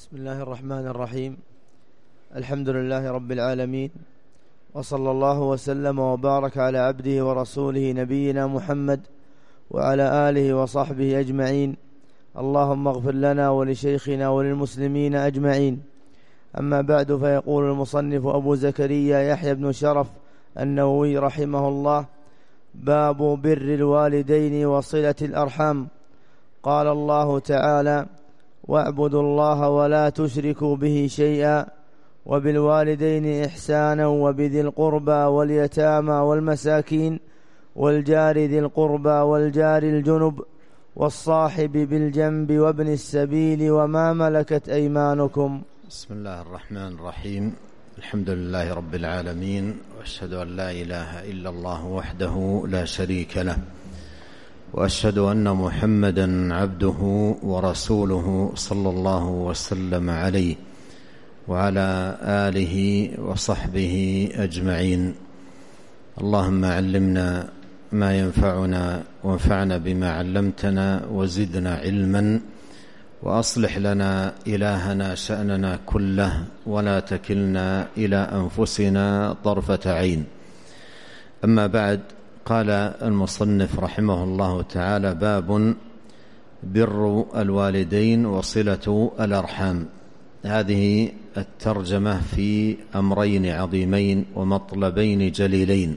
بسم الله الرحمن الرحيم. الحمد لله رب العالمين، وصلى الله وسلم وبارك على عبده ورسوله نبينا محمد وعلى آله وصحبه أجمعين. اللهم اغفر لنا ولشيخنا وللمسلمين أجمعين. أما بعد، فيقول المصنف أبو زكريا يحيى بن شرف النووي رحمه الله: باب بر الوالدين وصلة الأرحام. قال الله تعالى: واعبدوا الله ولا تشركوا به شيئا وبالوالدين إحسانا وبذي القربى واليتامى والمساكين والجار ذي القربى والجار الجنب والصاحب بالجنب وابن السبيل وما ملكت أيمانكم. بسم الله الرحمن الرحيم. الحمد لله رب العالمين، وأشهد أن لا إله إلا الله وحده لا شريك له، وأشهد أن محمدا عبده ورسوله صلى الله وسلم عليه وعلى آله وصحبه أجمعين. اللهم علمنا ما ينفعنا وانفعنا بما علمتنا وزدنا علما، وأصلح لنا إلهنا شأننا كله ولا تكلنا إلى أنفسنا طرفة عين. أما بعد، قال المصنف رحمه الله تعالى: باب بر الوالدين وصلة الأرحام. هذه الترجمة في أمرين عظيمين ومطلبين جليلين،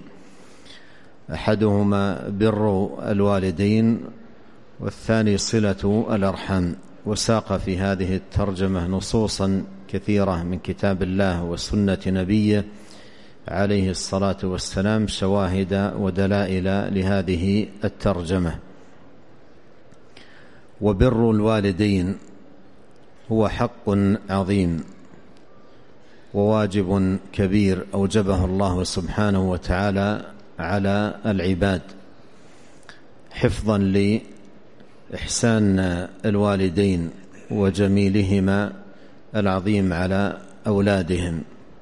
أحدهما بر الوالدين والثاني صلة الأرحام. وساق في هذه الترجمة نصوصا كثيرة من كتاب الله وسنة نبيه عليه الصلاة والسلام، شواهد ودلائل لهذه الترجمة. وبر الوالدين هو حق عظيم وواجب كبير أوجبه الله سبحانه وتعالى على العباد، حفظا لإحسان الوالدين وجميلهما العظيم على أولادهم.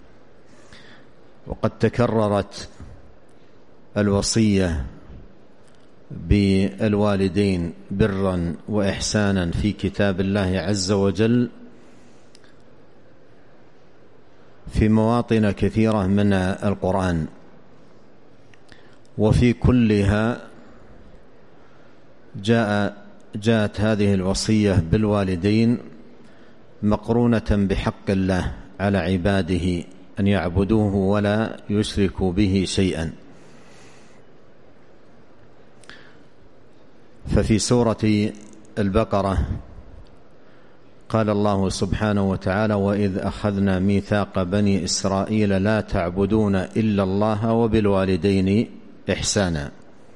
وقد تكررت الوصية بالوالدين برا وإحسانا في كتاب الله عز وجل في مواطن كثيرة من القرآن، وفي كلها جاءت هذه الوصية بالوالدين مقرونة بحق الله على عباده أن يعبدوه ولا يشركوا به شيئا. ففي سورة البقرة قال الله سبحانه وتعالى: وإذ أخذنا ميثاق بني إسرائيل لا تعبدون إلا الله وبالوالدين إحسانا.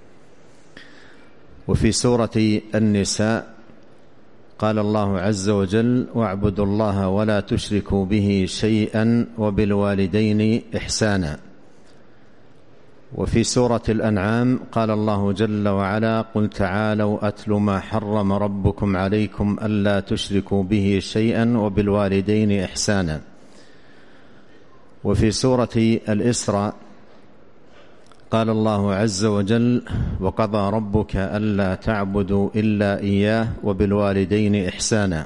وفي سورة النساء قال الله عز وجل: واعبدوا الله ولا تشركوا به شيئا وبالوالدين إحسانا. وفي سورة الأنعام قال الله جل وعلا: قل تعالوا أتل ما حرم ربكم عليكم ألا تشركوا به شيئا وبالوالدين إحسانا. وفي سورة الإسراء قال الله عز وجل: وقضى ربك ألا تعبدوا إلا إياه وبالوالدين إحسانا.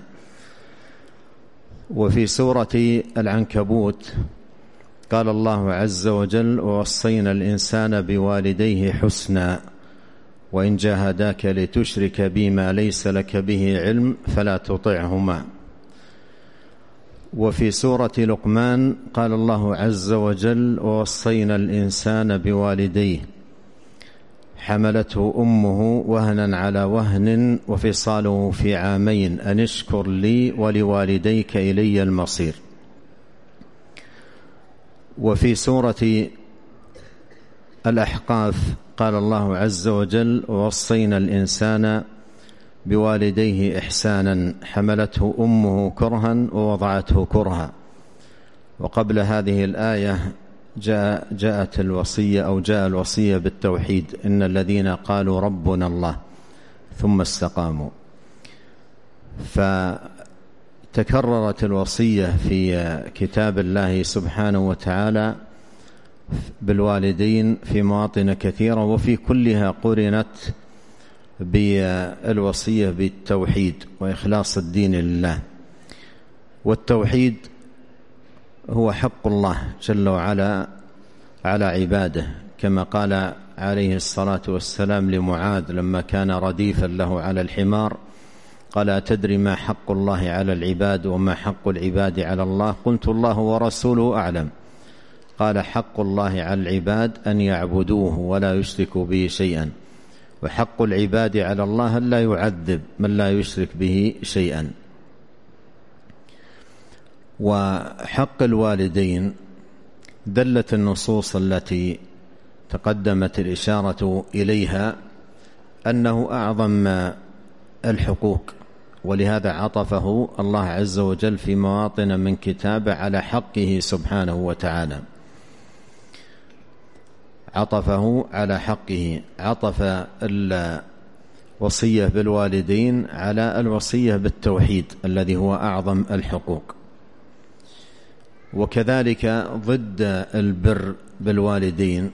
وفي سورة العنكبوت قال الله عز وجل: ووصينا الإنسان بوالديه حسنا وإن جاهداك لتشرك بي ما ليس لك به علم فلا تطعهما. وفي سورة لقمان قال الله عز وجل: ووصينا الإنسان بوالديه حملته أمه وهنا على وهن وفصاله في عامين أن اشكر لي ولوالديك إلي المصير. وفي سورة الأحقاف قال الله عز وجل: ووصينا الإنسان بوالديه إحسانا حملته أمه كرها ووضعته كرها. وقبل هذه الآية جاءت الوصية أو جاء الوصية بالتوحيد: إن الذين قالوا ربنا الله ثم استقاموا. فتكررت الوصية في كتاب الله سبحانه وتعالى بالوالدين في مواطن كثيرة، وفي كلها قرنت بالوصية بالتوحيد وإخلاص الدين لله. والتوحيد هو حق الله جل وعلا على عباده، كما قال عليه الصلاة والسلام لمعاذ لما كان رديفا له على الحمار، قال: أتدري ما حق الله على العباد وما حق العباد على الله؟ قلت: الله ورسوله أعلم. قال: حق الله على العباد أن يعبدوه ولا يشركوا به شيئا، وحق العباد على الله أن لا يعذب من لا يشرك به شيئا. وحق الوالدين دلت النصوص التي تقدمت الإشارة إليها أنه أعظم الحقوق، ولهذا عطفه الله عز وجل في مواطن من كتابه على حقه سبحانه وتعالى، عطفه على حقه، عطف الوصية بالوالدين على الوصية بالتوحيد الذي هو أعظم الحقوق. وكذلك ضد البر بالوالدين،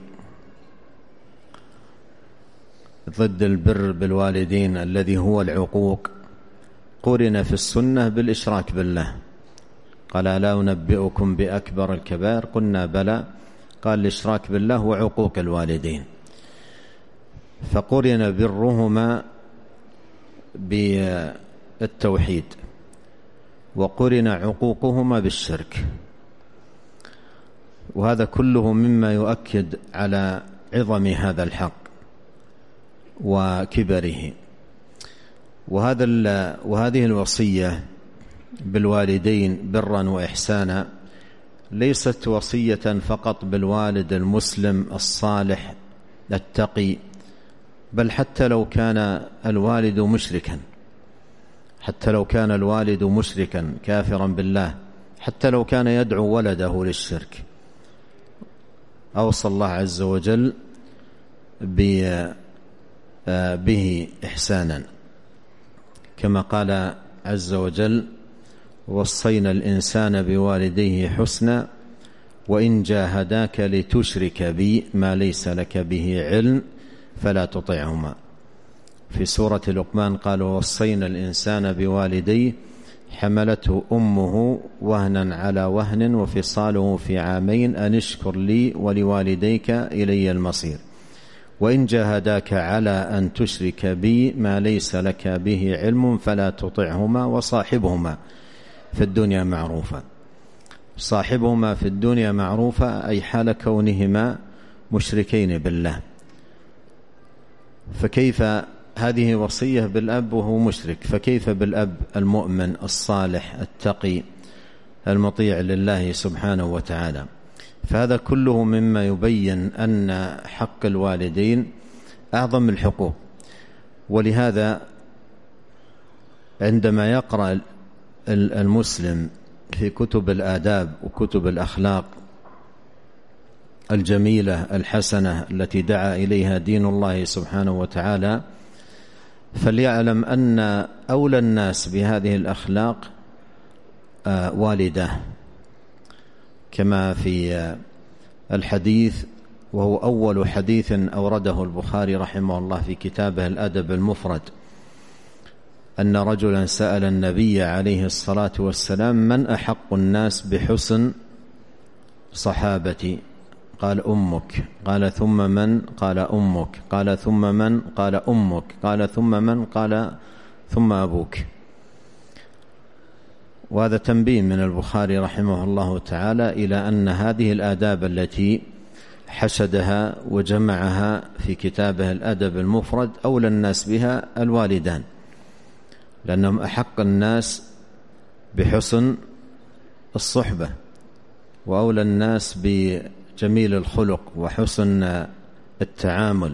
ضد البر بالوالدين الذي هو العقوق، قرن في السنة بالإشراك بالله. قال: ألا أنبئكم بأكبر الكبائر؟ قلنا بلى. قال: الإشراك بالله وعقوق الوالدين، فقرن برهما بالتوحيد وقرن عقوقهما بالشرك، وهذا كله مما يؤكد على عظم هذا الحق وكبره. وهذه الوصية بالوالدين برا وإحسانا ليست وصية فقط بالوالد المسلم الصالح التقي، بل حتى لو كان الوالد مشركا، حتى لو كان الوالد مشركا كافرا بالله، حتى لو كان يدعو ولده للشرك، أوصى الله عز وجل به إحسانا، كما قال عز وجل: وصينا الإنسان بوالديه حسنا وإن جاهداك لتشرك بي ما ليس لك به علم فلا تطعهما. في سورة لقمان قال: وصينا الإنسان بوالديه حملته أمه وهنا على وهن وفصاله في عامين أن اشكر لي ولوالديك إلي المصير وإن جاهداك على أن تشرك بي ما ليس لك به علم فلا تطعهما وصاحبهما في الدنيا معروفا. صاحبهما في الدنيا معروفا أي حال كونهما مشركين بالله. فكيف هذه وصية بالأب وهو مشرك، فكيف بالأب المؤمن الصالح التقي المطيع لله سبحانه وتعالى؟ فهذا كله مما يبين أن حق الوالدين أعظم الحقوق. ولهذا عندما يقرأ المسلم في كتب الآداب وكتب الأخلاق الجميلة الحسنة التي دعا إليها دين الله سبحانه وتعالى، فليعلم أن أولى الناس بهذه الأخلاق والده، كما في الحديث، وهو أول حديث أورده البخاري رحمه الله في كتابه الأدب المفرد، أن رجلا سأل النبي عليه الصلاة والسلام: من أحق الناس بحسن صحابتي؟ قال: أمك. قال: ثم من؟ قال: أمك. قال: ثم من؟ قال: أمك. قال: ثم من؟ قال: ثم أبوك. وهذا تنبيه من البخاري رحمه الله تعالى إلى أن هذه الآداب التي حشدها وجمعها في كتابه الأدب المفرد أولى الناس بها الوالدان، لأنهم أحق الناس بحسن الصحبة وأولى الناس بجميل الخلق وحسن التعامل.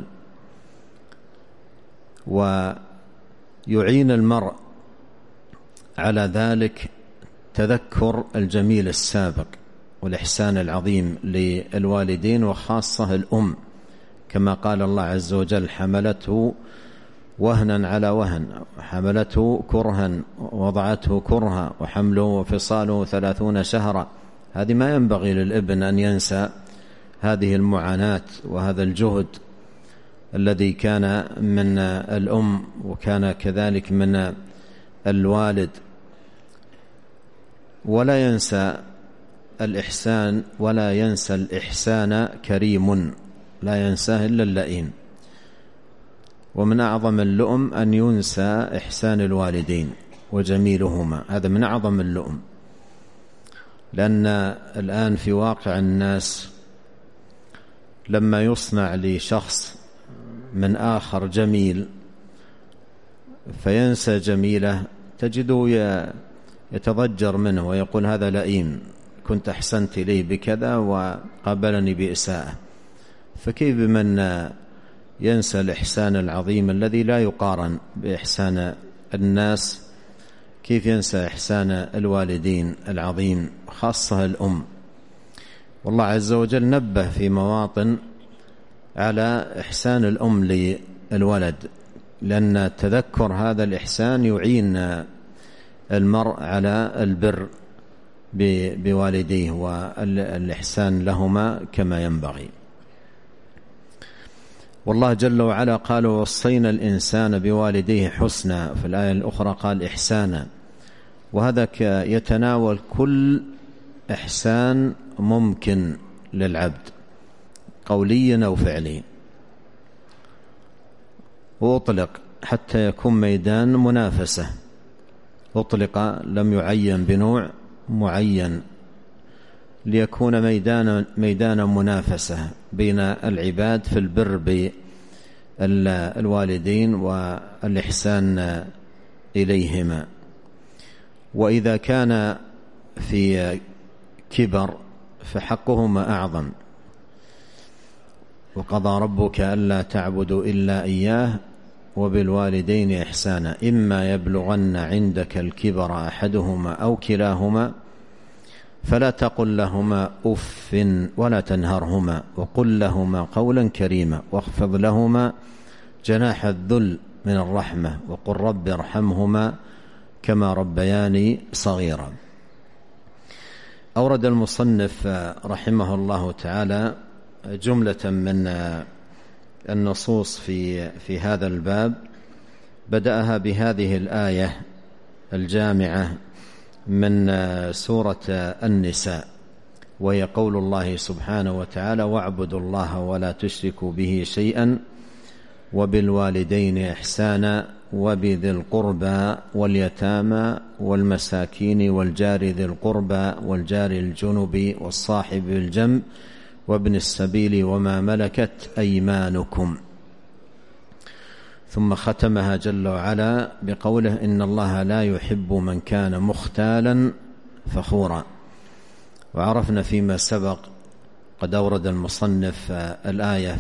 ويعين المرء على ذلك تذكر الجميل السابق والإحسان العظيم للوالدين وخاصة الأم، كما قال الله عز وجل: حملته وهنا على وهن، حملته كرها وضعته كرها، وحمله وفصاله 30 شهرا. هذه ما ينبغي للابن أن ينسى هذه المعاناة وهذا الجهد الذي كان من الأم وكان كذلك من الوالد. ولا ينسى الإحسان ولا ينسى الإحسان كريم، لا ينساه إلا اللئيم. ومن أعظم اللؤم أن ينسى إحسان الوالدين وجميلهما، هذا من أعظم اللؤم. لأن الآن في واقع الناس لما يصنع لشخص من آخر جميل فينسى جميله تجده يتضجر منه ويقول هذا لئيم، كنت أحسنت إليه بكذا وقابلني بإساءة. فكيف بمن ينسى الإحسان العظيم الذي لا يقارن بإحسان الناس؟ كيف ينسى إحسان الوالدين العظيم، خاصة الأم؟ والله عز وجل نبه في مواطن على إحسان الأم للولد، لأن تذكر هذا الإحسان يعين المرء على البر بوالديه والإحسان لهما كما ينبغي. والله جل وعلا قال ووصينا الإنسان بوالديه حسنا، في الآية الأخرى قال إحسانا، وهذا يتناول كل إحسان ممكن للعبد قوليا أو فعليا، وأطلق حتى يكون ميدان منافسة، أطلق لم يعين بنوع معين ليكون ميدان منافسة بين العباد في البر بالوالدين والإحسان إليهما. وإذا كان في كبر فحقهما أعظم. وقضى ربك ألا تعبدوا إلا إياه وبالوالدين إحسانا إما يبلغن عندك الكبر أحدهما أو كلاهما فلا تقل لهما أف ولا تنهرهما وقل لهما قولا كريما واخفض لهما جناح الذل من الرحمة وقل رب ارحمهما كما ربياني صغيرا. أورد المصنف رحمه الله تعالى جملة من النصوص في هذا الباب، بدأها بهذه الآية الجامعة من سورة النساء، وهي قول الله سبحانه وتعالى واعبدوا الله ولا تشركوا به شيئا وبالوالدين إحسانا وبذي القربى واليتامى والمساكين والجار ذي القربى والجار الجنب والصاحب بالجنب وابن السبيل وما ملكت أيمانكم. ثم ختمها جل وعلا بقوله إن الله لا يحب من كان مختالا فخورا. وعرفنا فيما سبق قد أورد المصنف الآية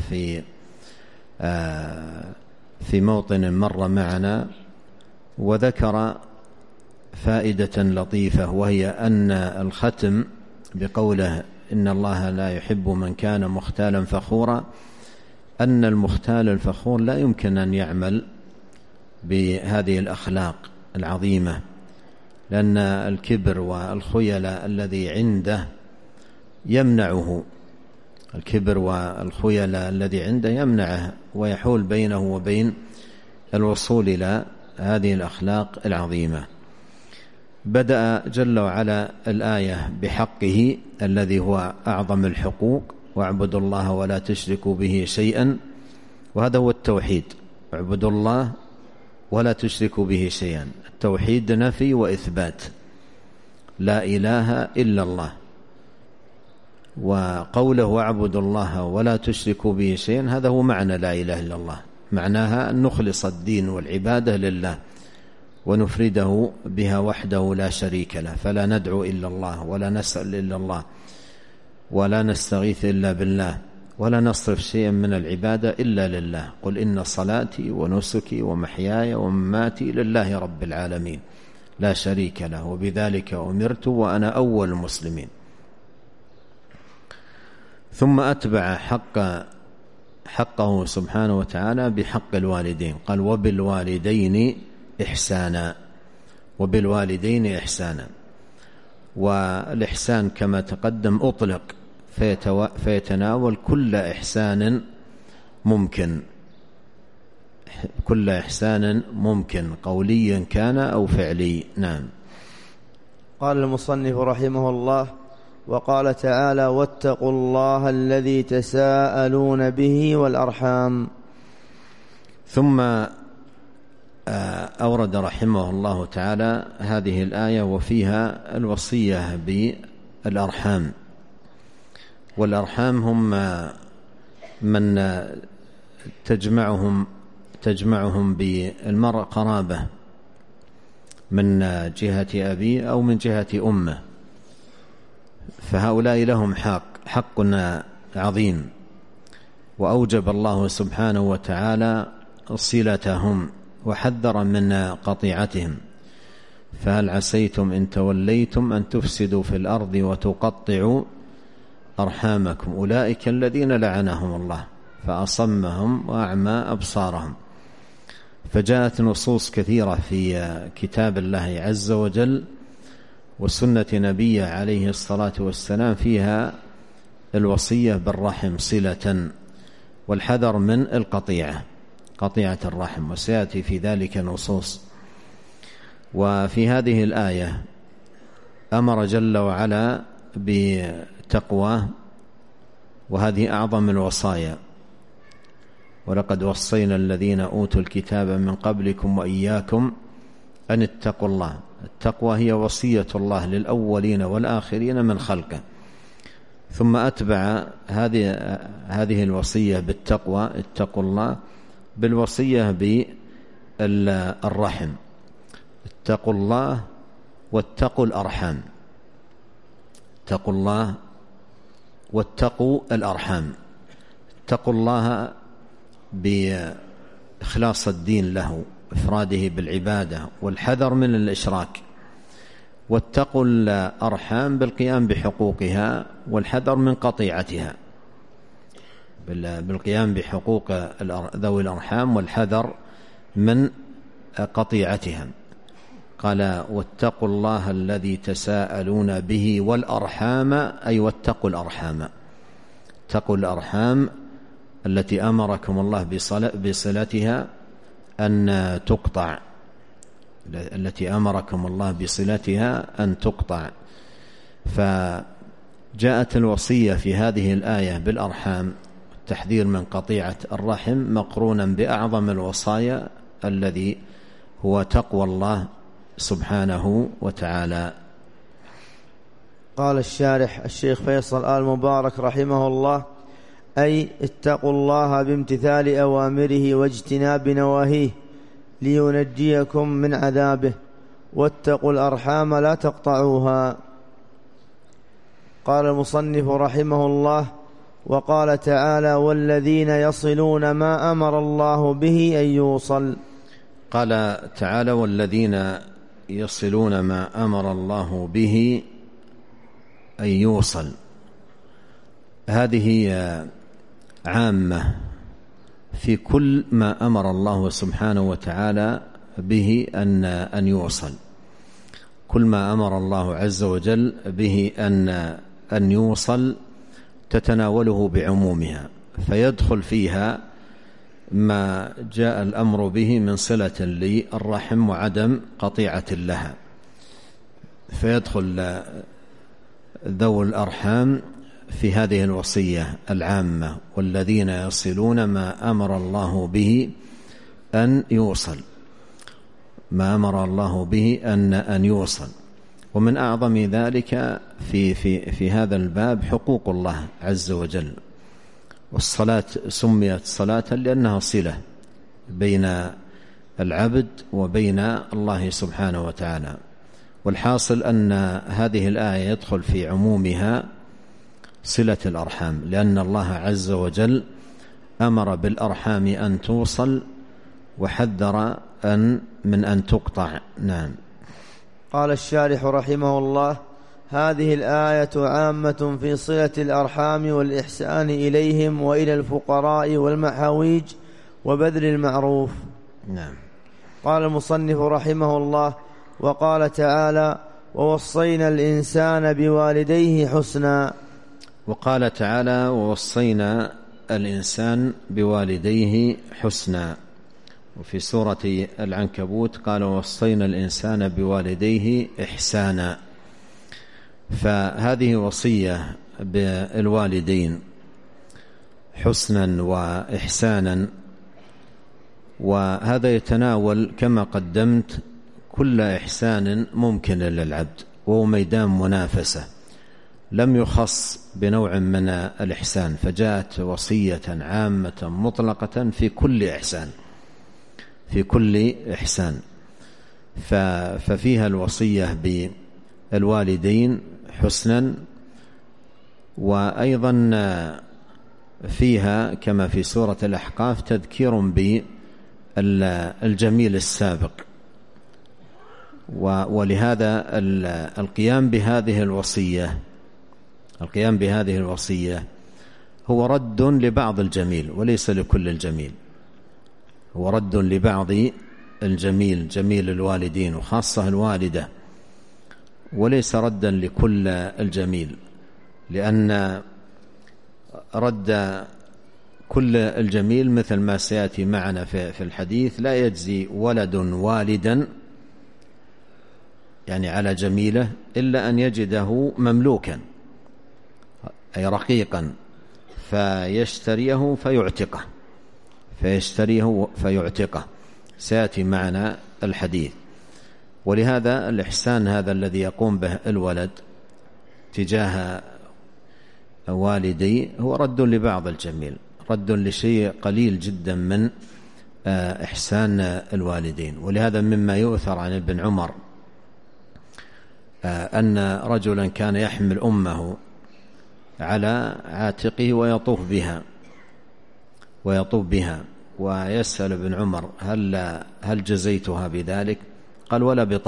في موطن مر معنا وذكر فائدة لطيفة، وهي أن الختم بقوله إن الله لا يحب من كان مختالا فخورا، أن المختال الفخور لا يمكن أن يعمل بهذه الأخلاق العظيمة، لأن الكبر والخيل الذي عنده يمنعه، الكبر والخيل الذي عنده يمنعه ويحول بينه وبين الوصول إلى هذه الأخلاق العظيمة. بدأ جل وعلا الآية بحقه الذي هو أعظم الحقوق، واعبدوا الله ولا تشركوا به شيئا، وهذا هو التوحيد، اعبدوا الله ولا تشركوا به شيئا. التوحيد نفي وإثبات، لا إله إلا الله. وقوله واعبدوا الله ولا تشركوا به شيئا هذا هو معنى لا إله إلا الله، معناها أن نخلص الدين والعبادة لله ونفرده بها وحده لا شريك له، فلا ندعو إلا الله ولا نسأل إلا الله ولا نستغيث إلا بالله ولا نصرف شيئا من العبادة إلا لله. قل إن صلاتي ونسكي ومحياي ومماتي لله رب العالمين لا شريك له وبذلك أمرت وأنا أول المسلمين. ثم أتبع حقه سبحانه وتعالى بحق الوالدين، قال وبالوالدين إحسانا، وبالوالدين إحسانا. والإحسان كما تقدم أطلق فيتناول كل إحسان ممكن، كل إحسان ممكن قوليا كان أو فعلي. نعم. قال المصنف رحمه الله: وقال تعالى: واتقوا الله الذي تساءلون به والأرحام. ثم أورد رحمه الله تعالى هذه الآية وفيها الوصية بالأرحام. والأرحام هم من تجمعهم بالمرء قرابة من جهة أبيه أو من جهة أمه، فهؤلاء لهم حق عظيم، وأوجب الله سبحانه وتعالى صلتهم وحذر من قطيعتهم. فهل عسيتم إن توليتم أن تفسدوا في الأرض وتقطعوا أرحامكم أولئك الذين لعنهم الله فأصمهم وأعمى أبصارهم. فجاءت نصوص كثيرة في كتاب الله عز وجل وسنة نبيه عليه الصلاة والسلام فيها الوصية بالرحم صلة، والحذر من قطيعة الرحم، وسيأتي في ذلك نصوص. وفي هذه الآية أمر جل وعلا بتقواه، وهذه أعظم الوصايا: ولقد وصينا الذين أوتوا الكتاب من قبلكم وإياكم أن اتقوا الله. التقوى هي وصية الله للأولين والآخرين من خلقه، ثم أتبع هذه الوصية بالتقوى، اتقوا الله، بالوصية بالرحم. اتقوا الله واتقوا الأرحام. اتقوا الله واتقوا الأرحام. اتقوا الله بإخلاص الدين له، إفراده بالعبادة، والحذر من الإشراك. واتقوا الأرحام بالقيام بحقوقها والحذر من قطيعتها، بالقيام بحقوق ذوي الأرحام والحذر من قطيعتها. قال: واتقوا الله الذي تساءلون به والأرحام، أي واتقوا الأرحام. اتقوا الأرحام التي أمركم الله بصلتها أن تقطع، التي أمركم الله بصلتها أن تقطع. فجاءت الوصية في هذه الآية بالأرحام، التحذير من قطيعة الرحم، مقرونا بأعظم الوصايا الذي هو تقوى الله سبحانه وتعالى. قال الشارح الشيخ فيصل آل مبارك رحمه الله: أي اتقوا الله بامتثال أوامره واجتناب نواهيه لينجيكم من عذابه، واتقوا الأرحام لا تقطعوها. قال المصنف رحمه الله: وقال تعالى: والذين يصلون ما أمر الله به أن يوصل. قال تعالى: والذين يصلون ما أمر الله به أن يوصل. هذه عامة في كل ما أمر الله سبحانه وتعالى به أن يوصل. كل ما أمر الله عز وجل به أن يوصل تتناوله بعمومها، فيدخل فيها ما جاء الأمر به من صلة للرحم وعدم قطيعة لها، فيدخل ذوي الأرحام في هذه الوصية العامة: والذين يصلون ما أمر الله به أن يوصل. ما أمر الله به أن يوصل. ومن أعظم ذلك في هذا الباب حقوق الله عز وجل. والصلاة سميت صلاة لأنها صلة بين العبد وبين الله سبحانه وتعالى. والحاصل أن هذه الآية يدخل في عمومها صلة الأرحام، لأن الله عز وجل أمر بالأرحام أن توصل وحذر من أن تقطع. نعم. قال الشارح رحمه الله: هذه الآية عامة في صلة الأرحام والإحسان إليهم وإلى الفقراء والمحاويج وبذل المعروف. نعم. قال المصنف رحمه الله: وقال تعالى: ووصينا الإنسان بوالديه حسنا. وقال تعالى: ووصينا الإنسان بوالديه حسنا. وفي سورة العنكبوت قال: ووصينا الإنسان بوالديه إحسانا. فهذه وصية بالوالدين حسنا وإحسانا، وهذا يتناول كما قدمت كل إحسان ممكن للعبد، وهو ميدان منافسة لم يخص بنوع من الإحسان، فجاءت وصية عامة مطلقة في كل إحسان، في كل إحسان. ففيها الوصية بالوالدين حسنا، وأيضا فيها كما في سورة الأحقاف تذكير بالجميل السابق، ولهذا القيام بهذه الوصية هو رد لبعض الجميل وليس لكل الجميل، هو رد لبعض الجميل، جميل الوالدين وخاصة الوالدة، وليس ردا لكل الجميل، لأن رد كل الجميل مثل ما سيأتي معنا في الحديث لا يجزي ولد والدا يعني على جميله إلا أن يجده مملوكا أي رقيقا فيشتريه فيعتقه، سيأتي معنا الحديث. ولهذا الإحسان هذا الذي يقوم به الولد تجاه والدي هو رد لبعض الجميل، رد لشيء قليل جدا من إحسان الوالدين. ولهذا مما يؤثر عن ابن عمر أن رجلا كان يحمل أمه على عاتقه ويطوف بها ويسأل ابن عمر هل جزيتها بذلك؟ قال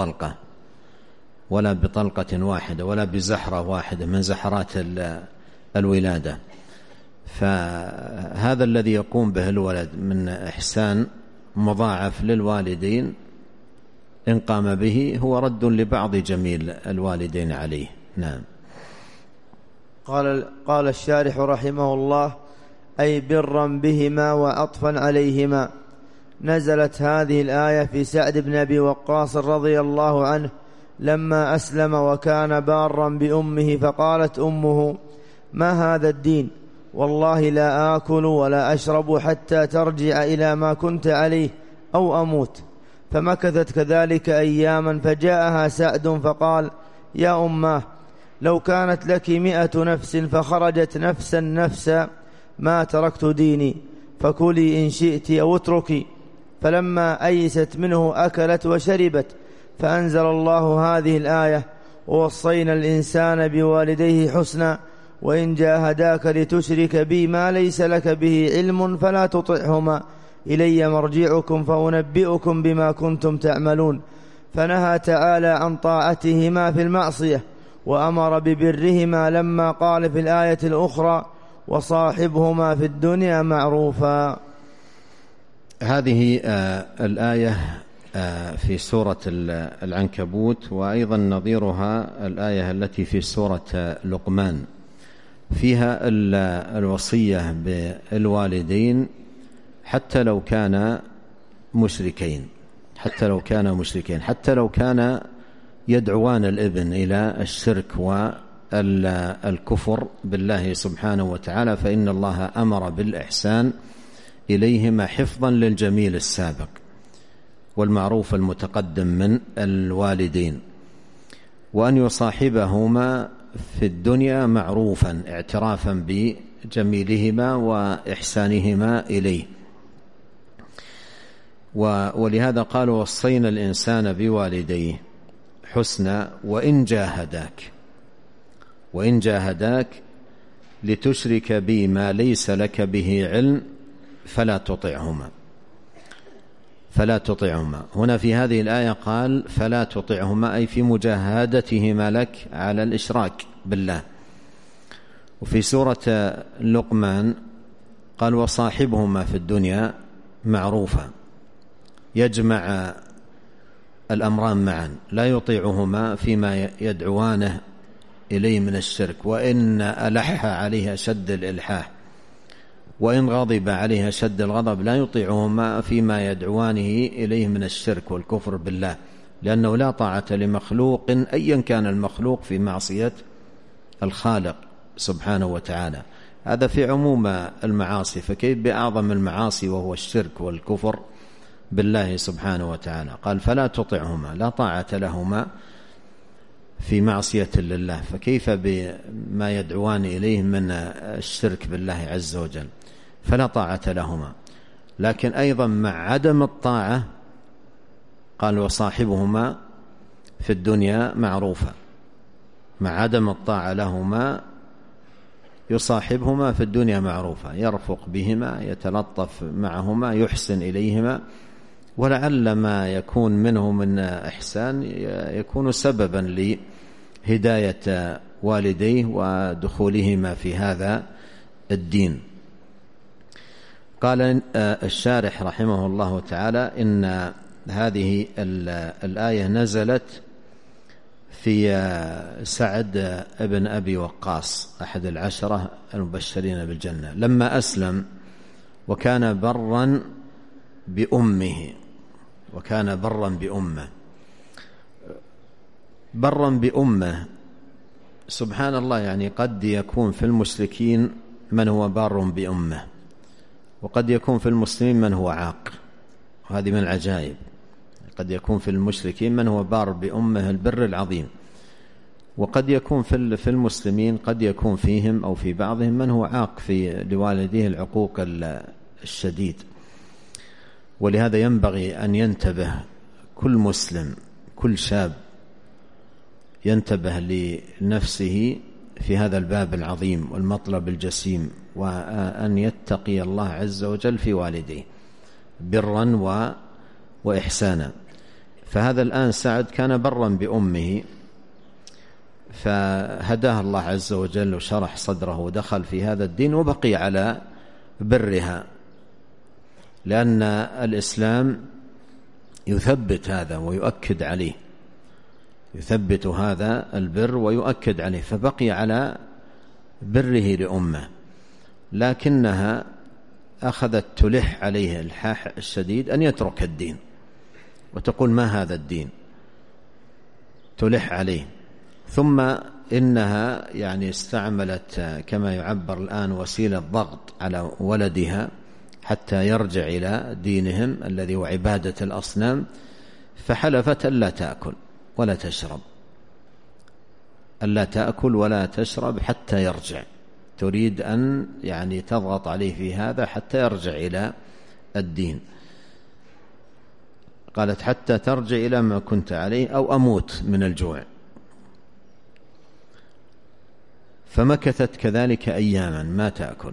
ولا بطلقة واحدة ولا بزحرة واحدة من زحرات الولادة. فهذا الذي يقوم به الولد من إحسان مضاعف للوالدين إن قام به هو رد لبعض جميل الوالدين عليه. نعم. قال الشارح رحمه الله: أي برا بهما وعطفا عليهما. نزلت هذه الآية في سعد بن أبي وقاص رضي الله عنه لما أسلم وكان بارا بأمه، فقالت أمه: ما هذا الدين؟ والله لا آكل ولا أشرب حتى ترجع إلى ما كنت عليه أو أموت. فمكثت كذلك أياما، فجاءها سعد فقال: يا أماه، لو كانت لك 100 نفس فخرجت نفسا ما تركت ديني، فكلي إن شئت أو اتركي. فلما أيست منه أكلت وشربت، فأنزل الله هذه الآية: ووصينا الإنسان بوالديه حسنا وإن جاهداك لتشرك بي ما ليس لك به علم فلا تطعهما، إلي مرجعكم فأنبئكم بما كنتم تعملون. فنهى تعالى عن طاعتهما في المعصية، وأمر ببرهما لما قال في الآية الأخرى: وصاحبهما في الدنيا معروفا. هذه الآية في سورة العنكبوت، وأيضا نظيرها الآية التي في سورة لقمان، فيها الوصية بالوالدين حتى لو كان مشركين، حتى لو كان يدعوان الابن إلى الشرك والكفر بالله سبحانه وتعالى، فإن الله أمر بالإحسان إليهما حفظا للجميل السابق والمعروف المتقدم من الوالدين، وأن يصاحبهما في الدنيا معروفا اعترافا بجميلهما وإحسانهما إليه. ولهذا قالوا: وصينا الإنسان بوالديه حسنا وإن جاهداك لتشرك بي ما ليس لك به علم فلا تطعهما. هنا في هذه الآية قال فلا تطعهما، أي في مجاهدتهما لك على الإشراك بالله. وفي سورة لقمان قال: وصاحبهما في الدنيا معروفا، يجمع الأمران معا، لا يطيعهما فيما يدعوانه إليه من الشرك، وإن ألح عليه شد الإلحاح، وإن غضب عليه شد الغضب، لا يطيعهما فيما يدعوانه إليه من الشرك والكفر بالله، لأنه لا طاعة لمخلوق أيا كان المخلوق في معصية الخالق سبحانه وتعالى. هذا في عموم المعاصي، فكيف بأعظم المعاصي وهو الشرك والكفر بالله سبحانه وتعالى؟ قال فلا تطعهما، لا طاعة لهما في معصية لله، فكيف بما يدعوان إليه من الشرك بالله عز وجل؟ فلا طاعة لهما. لكن أيضا مع عدم الطاعة قال وصاحبهما في الدنيا معروفا، مع عدم الطاعة لهما يصاحبهما في الدنيا معروفا، يرفق بهما، يتلطف معهما، يحسن إليهما، ولعل ما يكون منه من إحسان يكون سببا لهداية والديه ودخولهما في هذا الدين. قال الشارح رحمه الله تعالى إن هذه الآية نزلت في سعد ابن أبي وقاص أحد العشرة المبشرين بالجنة لما أسلم وكان برا بأمه، وكان برا بأمه. برا بأمه سبحان الله، يعني قد يكون في المشركين من هو بار بأمه، وقد يكون في المسلمين من هو عاق، وهذه من العجائب. قد يكون في المشركين من هو بار بأمه البر العظيم، وقد يكون في المسلمين قد يكون فيهم أو في بعضهم من هو عاق في لوالديه العقوق الشديد. ولهذا ينبغي أن ينتبه كل مسلم، كل شاب ينتبه لنفسه في هذا الباب العظيم والمطلب الجسيم، وأن يتقي الله عز وجل في والديه برا وإحسانا. فهذا الآن سعد كان برا بأمه، فهداه الله عز وجل وشرح صدره ودخل في هذا الدين وبقي على برها، لأن الإسلام يثبت هذا ويؤكد عليه، يثبت هذا البر ويؤكد عليه، فبقي على بره لأمه. لكنها أخذت تلح عليه الحاح الشديد أن يترك الدين، وتقول ما هذا الدين، تلح عليه. ثم إنها يعني استعملت كما يعبر الآن وسيلة ضغط على ولدها حتى يرجع إلى دينهم الذي هو عبادة الأصنام، فحلفت ألا تأكل ولا تشرب، ألا تأكل ولا تشرب حتى يرجع، تريد أن يعني تضغط عليه في هذا حتى يرجع إلى الدين. قالت حتى ترجع إلى ما كنت عليه أو أموت من الجوع. فمكثت كذلك أياما ما تأكل،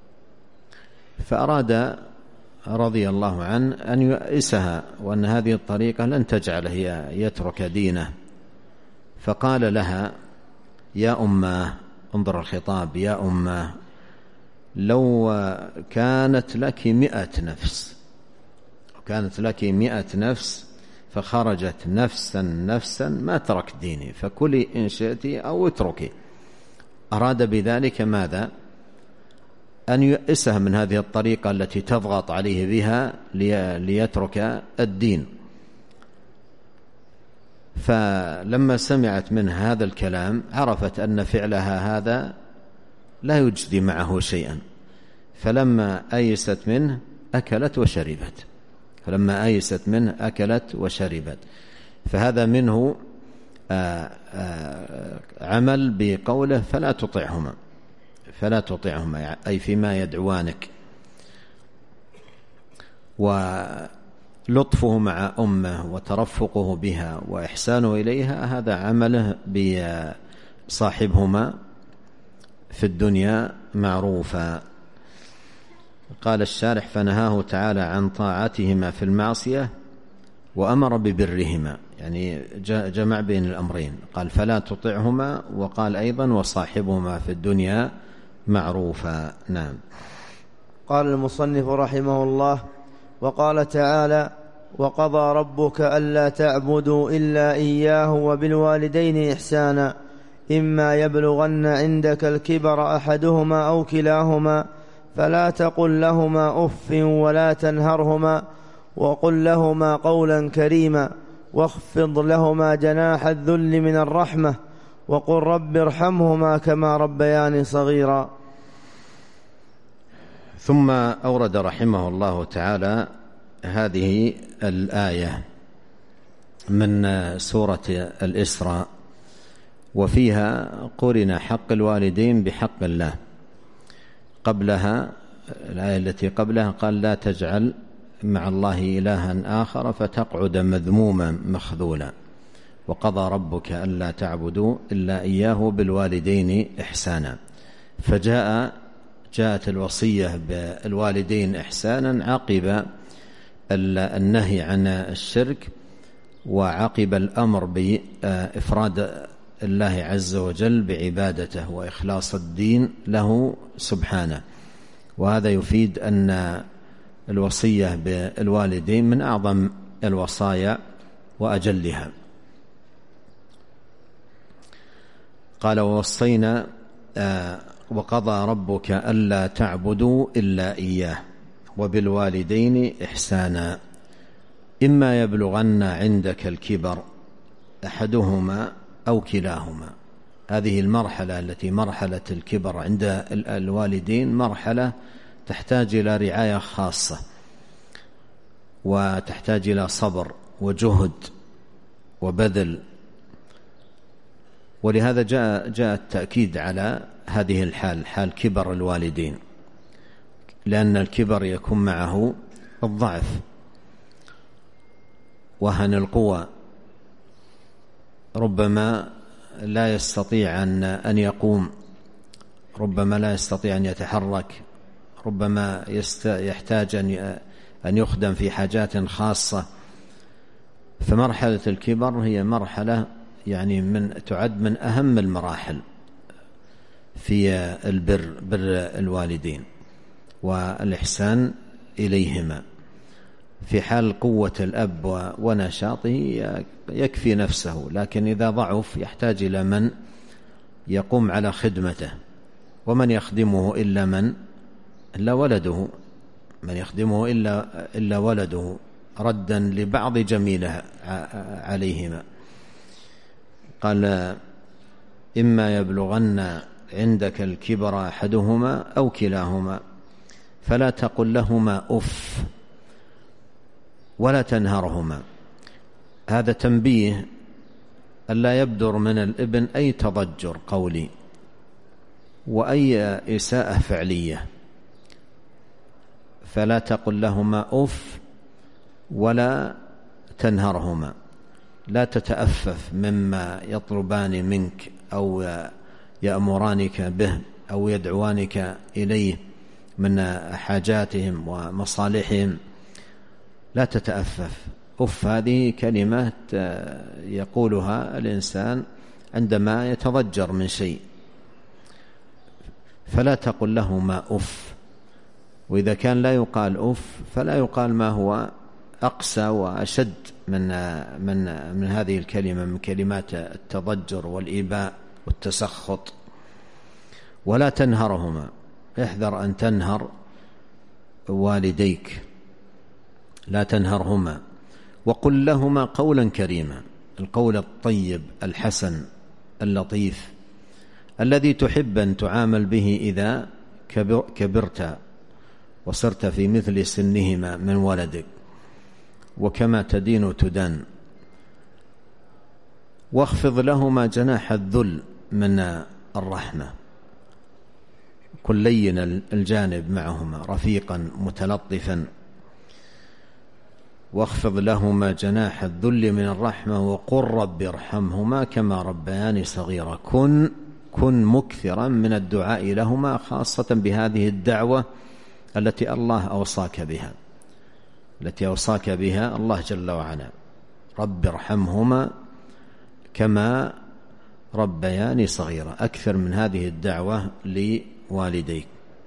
فأراد رضي الله عنه أن يؤسها وأن هذه الطريقة لن تجعله يترك دينه، فقال لها يا أمه، انظر الخطاب، يا أمه لو كانت لك 100 نفس، وكانت لك 100 نفس فخرجت نفسا ما ترك ديني، فكلي إن شئت أو اتركي. أراد بذلك ماذا؟ أن يؤسها من هذه الطريقة التي تضغط عليه بها ليترك الدين. فلما سمعت من هذا الكلام عرفت أن فعلها هذا لا يجدي معه شيئا، فلما أيست منه أكلت وشربت، فلما أيست منه أكلت وشربت. فهذا منه عمل بقوله فلا تطعهما، فلا تطعهما أي فيما يدعوانك. ولطفه مع أمه وترفقه بها وإحسانه إليها هذا عمله بصاحبهما في الدنيا معروفا. قال الشارح فنهاه تعالى عن طاعتهما في المعصية وأمر ببرهما، يعني جمع بين الأمرين، قال فلا تطعهما وقال أيضا وصاحبهما في الدنيا معروفا. نعم. قال المصنف رحمه الله وقال تعالى وقضى ربك ألا تعبدوا إلا إياه وبالوالدين إحسانا إما يبلغن عندك الكبر أحدهما أو كلاهما فلا تقل لهما أف ولا تنهرهما وقل لهما قولا كريما واخفض لهما جناح الذل من الرحمة وقل رب ارحمهما كما ربياني صغيرا. ثم أورد رحمه الله تعالى هذه الآية من سورة الإسراء، وفيها قرن حق الوالدين بحق الله. قبلها الآية التي قبلها قال لا تجعل مع الله إلها آخر فتقعد مذموما مخذولا، وقضى ربك ألا تعبدوا إلا إياه بالوالدين إحسانا. جاءت الوصية بالوالدين إحسانا عقب النهي عن الشرك، وعقب الأمر بإفراد الله عز وجل بعبادته وإخلاص الدين له سبحانه. وهذا يفيد أن الوصية بالوالدين من أعظم الوصايا وأجلها. قال ووصينا وقضى ربك ألا تعبدوا إلا إياه وبالوالدين إحسانا إما يبلغن عندك الكبر أحدهما أو كلاهما. هذه المرحلة التي مرحلة الكبر عند الوالدين مرحلة تحتاج إلى رعاية خاصة، وتحتاج إلى صبر وجهد وبذل، ولهذا جاء التأكيد على هذه الحال، حال كبر الوالدين، لأن الكبر يكون معه الضعف وهن القوى، ربما لا يستطيع أن يقوم، ربما لا يستطيع أن يتحرك، ربما يحتاج أن يخدم في حاجات خاصة. فمرحلة الكبر هي مرحلة يعني تعد من أهم المراحل في بر الوالدين والإحسان إليهما. في حال قوة الأب ونشاطه يكفي نفسه، لكن إذا ضعف يحتاج إلى من يقوم على خدمته، ومن يخدمه إلا ولده، من يخدمه إلا ولده ردا لبعض جميله عليهما. قال إما يبلغن عندك الكبر أحدهما أو كلاهما فلا تقل لهما أف ولا تنهرهما. هذا تنبيه ألا يبدر من الابن أي تضجر قولي وأي إساءة فعلية. فلا تقل لهما أف ولا تنهرهما، لا تتأفف مما يطلبان منك أو يأمرانك به أو يدعوانك إليه من حاجاتهم ومصالحهم، لا تتأفف. أف هذه كلمة يقولها الإنسان عندما يتضجر من شيء، فلا تقل لهما أف. وإذا كان لا يقال أف فلا يقال ما هو أقسى وأشد من هذه الكلمة، من كلمات التضجر والإيباء والتسخط. ولا تنهرهما، احذر أن تنهر والديك، لا تنهرهما. وقل لهما قولا كريما، القول الطيب الحسن اللطيف الذي تحب أن تعامل به إذا كبرت وصرت في مثل سنهما من ولدك، وكما تدين تدان. واخفض لهما جناح الذل من الرحمة، كن لين الجانب معهما رفيقا متلطفا. واخفض لهما جناح الذل من الرحمة وقل رب ارحمهما كما ربياني صغيرا. كن مكثرا من الدعاء لهما، خاصة بهذه الدعوة التي الله أوصاك بها، التي أوصاك بها الله جل وعلا، رب ارحمهما كما ربياني صغيرا. أكثر من هذه الدعوة لوالديك.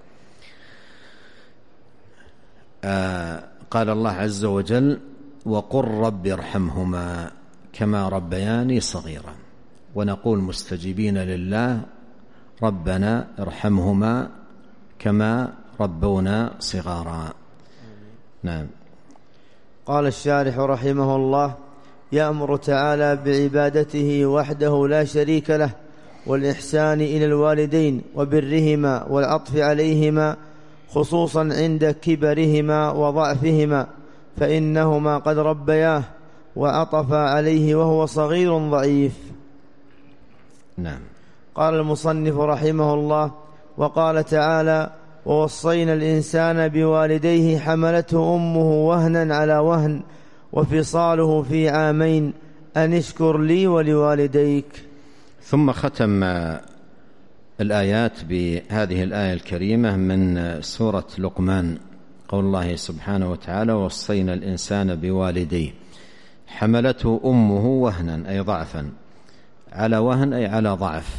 قال الله عز وجل وقل رب ارحمهما كما ربياني صغيرا، ونقول مستجيبين لله ربنا ارحمهما كما ربونا صغارا. نعم. قال الشارح رحمه الله يأمر تعالى بعبادته وحده لا شريك له، والإحسان إلى الوالدين وبرهما والعطف عليهما خصوصا عند كبرهما وضعفهما، فإنهما قد ربياه وعطفا عليه وهو صغير ضعيف. نعم. قال المصنف رحمه الله: وقال تعالى: ووصينا الإنسان بوالديه حملته أمه وهنا على وهن وفصاله في عامين أن اشكر لي ولوالديك. ثم ختم الآيات بهذه الآية الكريمة من سورة لقمان، قول الله سبحانه وتعالى: ووصينا الإنسان بوالديه حملته أمه وهنا أي ضعفا، على وهن أي على ضعف،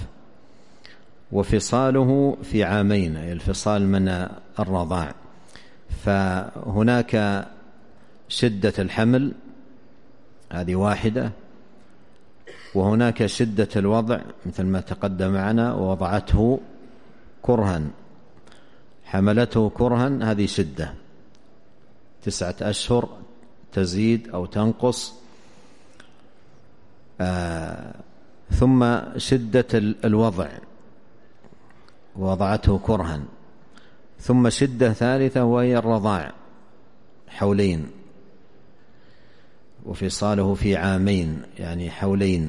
وفصاله في عامين أي الفصال من الرضاع. فهناك شدة الحمل هذه واحدة، وهناك شدة الوضع مثل ما تقدم معنا: ووضعته كرها، حملته كرها هذه شدة 9 أشهر تزيد أو تنقص. ثم شدة الوضع وضعته كرها، ثم شدة ثالثة وهي الرضاع 2 حولين، وفصاله في عامين يعني 2 حولين.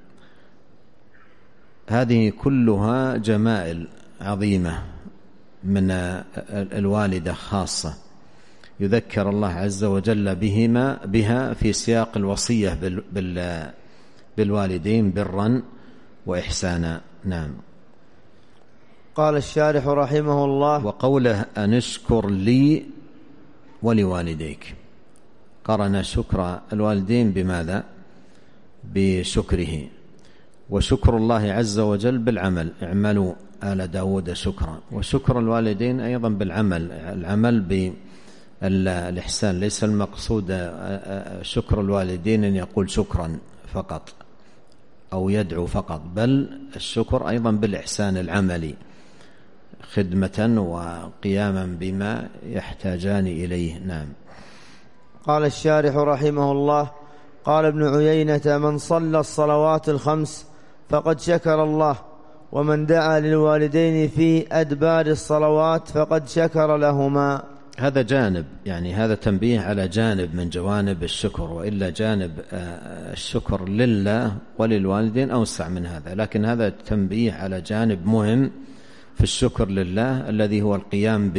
هذه كلها جمائل عظيمة من الوالدة خاصة يذكر الله عز وجل بها في سياق الوصية بالوالدين برا وإحسانا. نعم. قال الشارح رحمه الله: وقوله أن اشكر لي ولوالديك، قرن شكر الوالدين بماذا؟ بشكره. وشكر الله عز وجل بالعمل: اعملوا آل داود شكرا. وشكر الوالدين أيضا بالعمل، العمل بالإحسان. ليس المقصود شكر الوالدين أن يقول شكرا فقط أو يدعو فقط، بل الشكر أيضا بالإحسان العملي، خدمة وقياما بما يحتاجان إليه. نعم. قال الشارح رحمه الله: قال ابن عيينة: من صلى الصلوات 5 فقد شكر الله، ومن دعا للوالدين في أدبار الصلوات فقد شكر لهما. هذا جانب، يعني هذا تنبيه على جانب من جوانب الشكر، وإلا جانب الشكر لله وللوالدين أوسع من هذا، لكن هذا تنبيه على جانب مهم في الشكر لله الذي هو القيام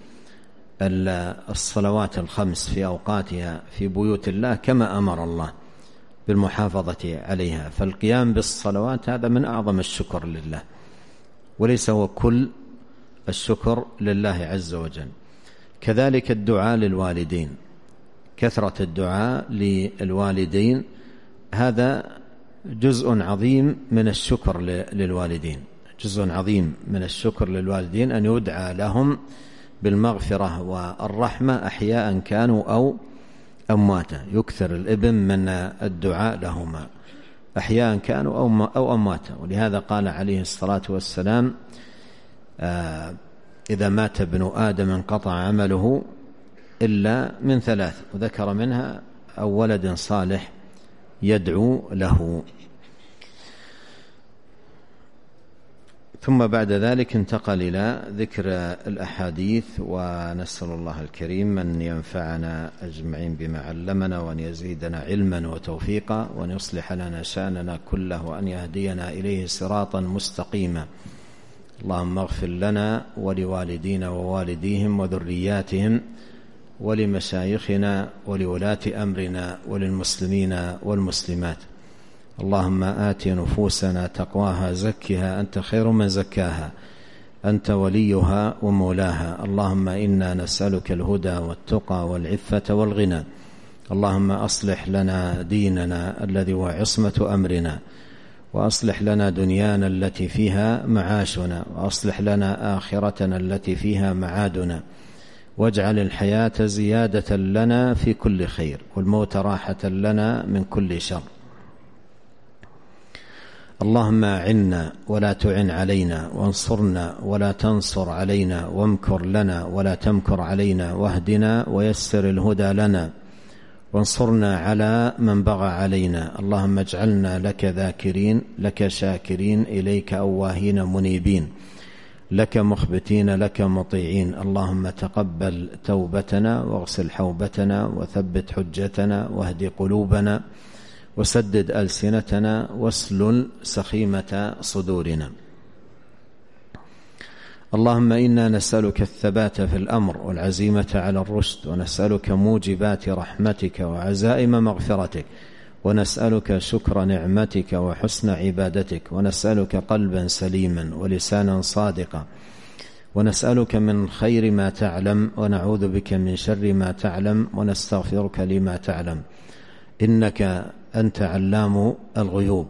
بالصلوات 5 في أوقاتها في بيوت الله كما أمر الله بالمحافظة عليها. فالقيام بالصلوات هذا من أعظم الشكر لله، وليس هو كل الشكر لله عز وجل. كذلك الدعاء للوالدين، كثرة الدعاء للوالدين هذا جزء عظيم من الشكر للوالدين، جزء عظيم من الشكر للوالدين أن يدعى لهم بالمغفرة والرحمة أحياء كانوا أو أمواتا. يكثر الابن من الدعاء لهما أحياء كانوا أو أمواتا. ولهذا قال عليه الصلاة والسلام: إذا مات ابن آدم انقطع عمله إلا من 3، وذكر منها أو ولد صالح يدعو له. ثم بعد ذلك انتقل إلى ذكر الأحاديث، ونسأل الله الكريم أن ينفعنا أجمعين بما علمنا، وأن يزيدنا علما وتوفيقا، وأن يصلح لنا شأننا كله، وأن يهدينا إليه صراطا مستقيما. اللهم اغفر لنا ولوالدينا ووالديهم وذرياتهم ولمشايخنا ولولاة أمرنا وللمسلمين والمسلمات. اللهم آت نفوسنا تقواها زكها أنت خير من زكاها أنت وليها ومولاها. اللهم إنا نسألك الهدى والتقى والعفة والغنى. اللهم أصلح لنا ديننا الذي هو عصمة أمرنا، وأصلح لنا دنيانا التي فيها معاشنا، وأصلح لنا آخرتنا التي فيها معادنا، واجعل الحياة زيادة لنا في كل خير، والموت راحة لنا من كل شر. اللهم أعنا ولا تعن علينا، وانصرنا ولا تنصر علينا، وامكر لنا ولا تمكر علينا، واهدنا ويسر الهدى لنا، وانصرنا على من بغى علينا. اللهم اجعلنا لك ذاكرين، لك شاكرين، إليك أواهين منيبين، لك مخبتين، لك مطيعين. اللهم تقبل توبتنا واغسل حوبتنا وثبت حجتنا واهد قلوبنا وسدد ألسنتنا واسلل سخيمة صدورنا. اللهم إنا نسألك الثبات في الأمر والعزيمة على الرشد، ونسألك موجبات رحمتك وعزائم مغفرتك، ونسألك شكر نعمتك وحسن عبادتك، ونسألك قلبا سليما ولسانا صادقا، ونسألك من خير ما تعلم ونعوذ بك من شر ما تعلم ونستغفرك لما تعلم، إنك أنت علام الغيوب.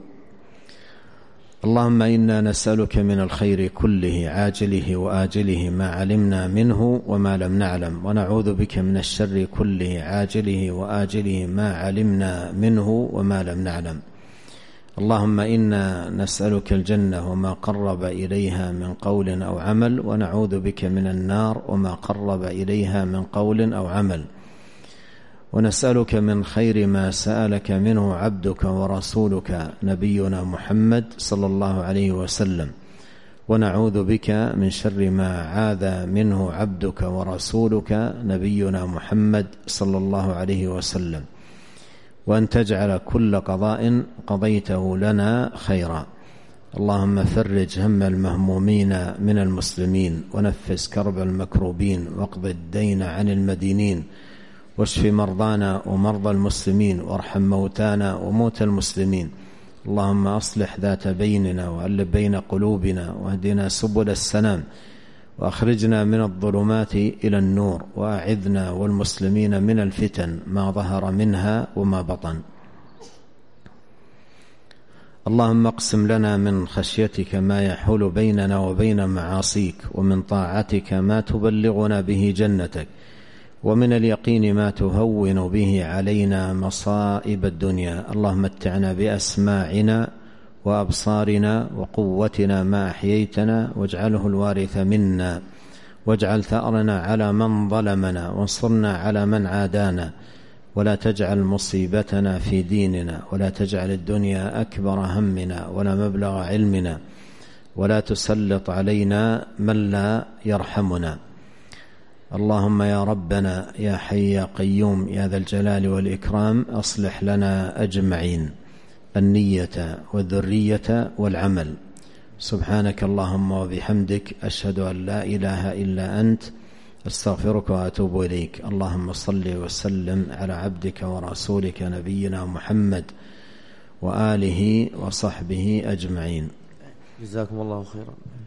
اللهم إنا نسألك من الخير كله عاجله وآجله ما علمنا منه وما لم نعلم، ونعوذ بك من الشر كله عاجله وآجله ما علمنا منه وما لم نعلم. اللهم إنا نسألك الجنة وما قرب إليها من قول أو عمل، ونعوذ بك من النار وما قرب إليها من قول أو عمل، ونسألك من خير ما سألك منه عبدك ورسولك نبينا محمد صلى الله عليه وسلم، ونعوذ بك من شر ما عاذ منه عبدك ورسولك نبينا محمد صلى الله عليه وسلم، وأن تجعل كل قضاء قضيته لنا خيرا. اللهم فرج هم المهمومين من المسلمين، ونفس كرب المكروبين، واقض الدين عن المدينين، واشف مرضانا ومرضى المسلمين، وارحم موتانا وموتى المسلمين. اللهم أصلح ذات بيننا وألف بين قلوبنا، واهدنا سبل السلام، وأخرجنا من الظلمات إلى النور، وأعذنا والمسلمين من الفتن ما ظهر منها وما بطن. اللهم اقسم لنا من خشيتك ما يحول بيننا وبين معاصيك، ومن طاعتك ما تبلغنا به جنتك، ومن اليقين ما تهون به علينا مصائب الدنيا. اللهم متعنا بأسماعنا وأبصارنا وقوتنا ما أحييتنا، واجعله الوارث منا، واجعل ثأرنا على من ظلمنا، وانصرنا على من عادانا، ولا تجعل مصيبتنا في ديننا، ولا تجعل الدنيا أكبر همنا ولا مبلغ علمنا، ولا تسلط علينا من لا يرحمنا. اللهم يا ربنا يا حي يا قيوم يا ذا الجلال والإكرام، أصلح لنا أجمعين النية والذرية والعمل. سبحانك اللهم وبحمدك، أشهد أن لا إله إلا أنت، أستغفرك وأتوب إليك. اللهم صل وسلم على عبدك ورسولك نبينا محمد وآله وصحبه أجمعين. جزاكم الله خيرا.